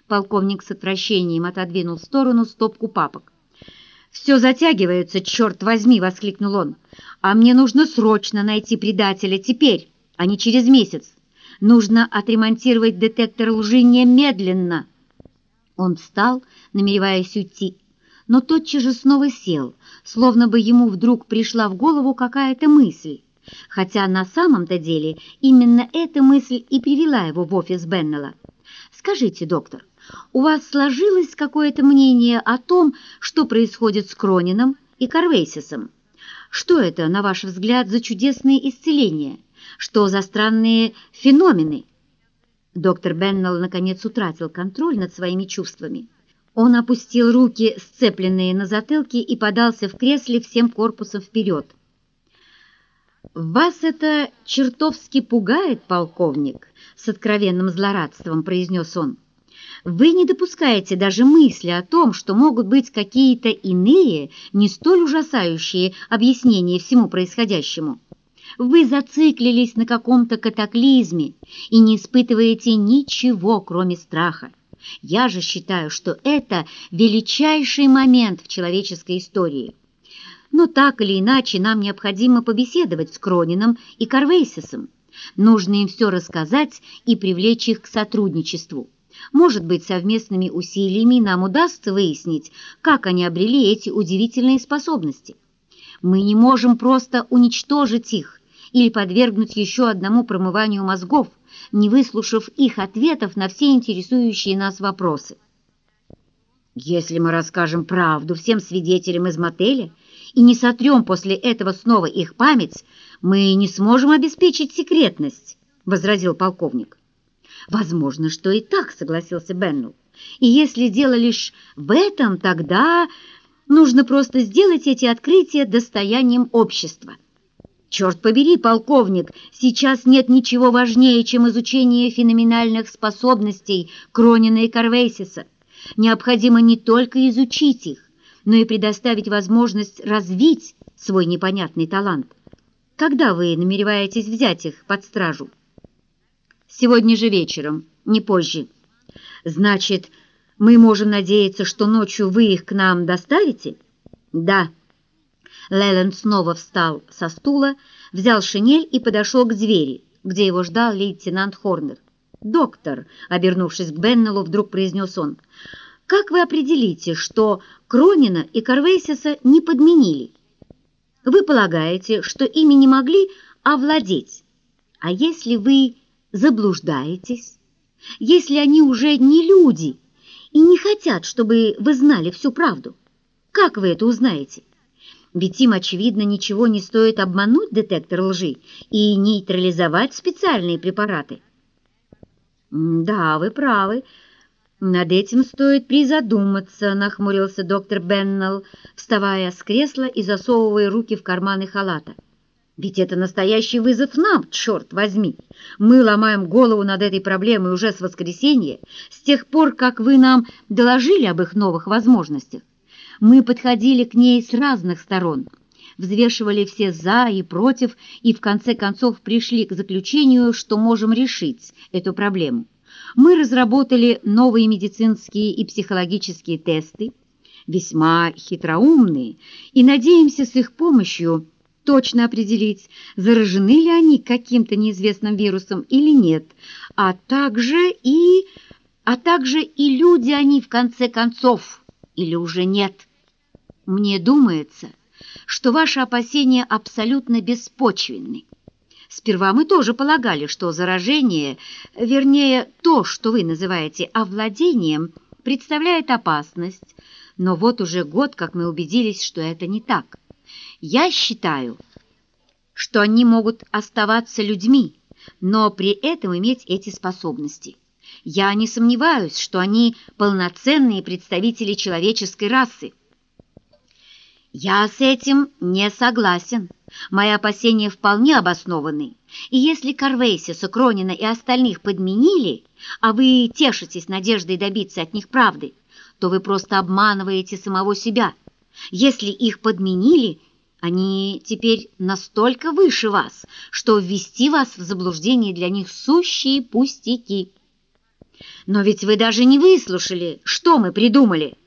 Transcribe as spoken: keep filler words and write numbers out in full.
Полковник с отвращением отодвинул в сторону стопку папок. «Все затягивается, черт возьми!» — воскликнул он. «А мне нужно срочно найти предателя теперь, а не через месяц. Нужно отремонтировать детектор лжи немедленно!» Он встал, намереваясь уйти, но тотчас же снова сел, словно бы ему вдруг пришла в голову какая-то мысль, хотя на самом-то деле именно эта мысль и привела его в офис Беннелла. «Скажите, доктор, у вас сложилось какое-то мнение о том, что происходит с Кронином и Карвейсисом? Что это, на ваш взгляд, за чудесные исцеления? Что за странные феномены?» Доктор Беннелл наконец утратил контроль над своими чувствами. Он опустил руки, сцепленные на затылке, и подался в кресле всем корпусом вперед. «Вас это чертовски пугает, полковник?» — с откровенным злорадством произнес он. «Вы не допускаете даже мысли о том, что могут быть какие-то иные, не столь ужасающие объяснения всему происходящему. Вы зациклились на каком-то катаклизме и не испытываете ничего, кроме страха. Я же считаю, что это величайший момент в человеческой истории. Но так или иначе нам необходимо побеседовать с Кронином и Карвейсисом. Нужно им все рассказать и привлечь их к сотрудничеству. Может быть, совместными усилиями нам удастся выяснить, как они обрели эти удивительные способности. Мы не можем просто уничтожить их или подвергнуть еще одному промыванию мозгов, не выслушав их ответов на все интересующие нас вопросы. Если мы расскажем правду всем свидетелям из мотеля и не сотрем после этого снова их память, мы не сможем обеспечить секретность, — возразил полковник. «Возможно, что и так», — согласился Беннелл. «И если дело лишь в этом, тогда нужно просто сделать эти открытия достоянием общества». «Черт побери, полковник, сейчас нет ничего важнее, чем изучение феноменальных способностей Кронина и Карвейсиса. Необходимо не только изучить их, но и предоставить возможность развить свой непонятный талант. Когда вы намереваетесь взять их под стражу?» «Сегодня же вечером, не позже». «Значит, мы можем надеяться, что ночью вы их к нам доставите?» «Да». Лейленд снова встал со стула, взял шинель и подошел к двери, где его ждал лейтенант Хорнер. «Доктор», — обернувшись к Беннеллу, вдруг произнес он, — «как вы определите, что Кронина и Карвейсиса не подменили? Вы полагаете, что ими не могли овладеть? А если вы заблуждаетесь? Если они уже не люди и не хотят, чтобы вы знали всю правду, как вы это узнаете? Ведь им, очевидно, ничего не стоит обмануть детектор лжи и нейтрализовать специальные препараты». «Да, вы правы. Над этим стоит призадуматься», — нахмурился доктор Беннелл, вставая с кресла и засовывая руки в карманы халата. «Ведь это настоящий вызов нам, черт возьми! Мы ломаем голову над этой проблемой уже с воскресенья, с тех пор, как вы нам доложили об их новых возможностях. Мы подходили к ней с разных сторон, взвешивали все «за» и «против» и в конце концов пришли к заключению, что можем решить эту проблему. Мы разработали новые медицинские и психологические тесты, весьма хитроумные, и надеемся с их помощью точно определить, заражены ли они каким-то неизвестным вирусом или нет, а также и, а также и люди они в конце концов или уже нет. Мне думается, что ваши опасения абсолютно беспочвенны. Сперва мы тоже полагали, что заражение, вернее, то, что вы называете овладением, представляет опасность, но вот уже год, как мы убедились, что это не так. Я считаю, что они могут оставаться людьми, но при этом иметь эти способности. Я не сомневаюсь, что они полноценные представители человеческой расы. Я с этим не согласен. Мои опасения вполне обоснованы. И если Карвейсиса, Кронина и остальных подменили, а вы тешитесь надеждой добиться от них правды, то вы просто обманываете самого себя. Если их подменили, они теперь настолько выше вас, что ввести вас в заблуждение для них сущие пустяки. Но ведь вы даже не выслушали, что мы придумали.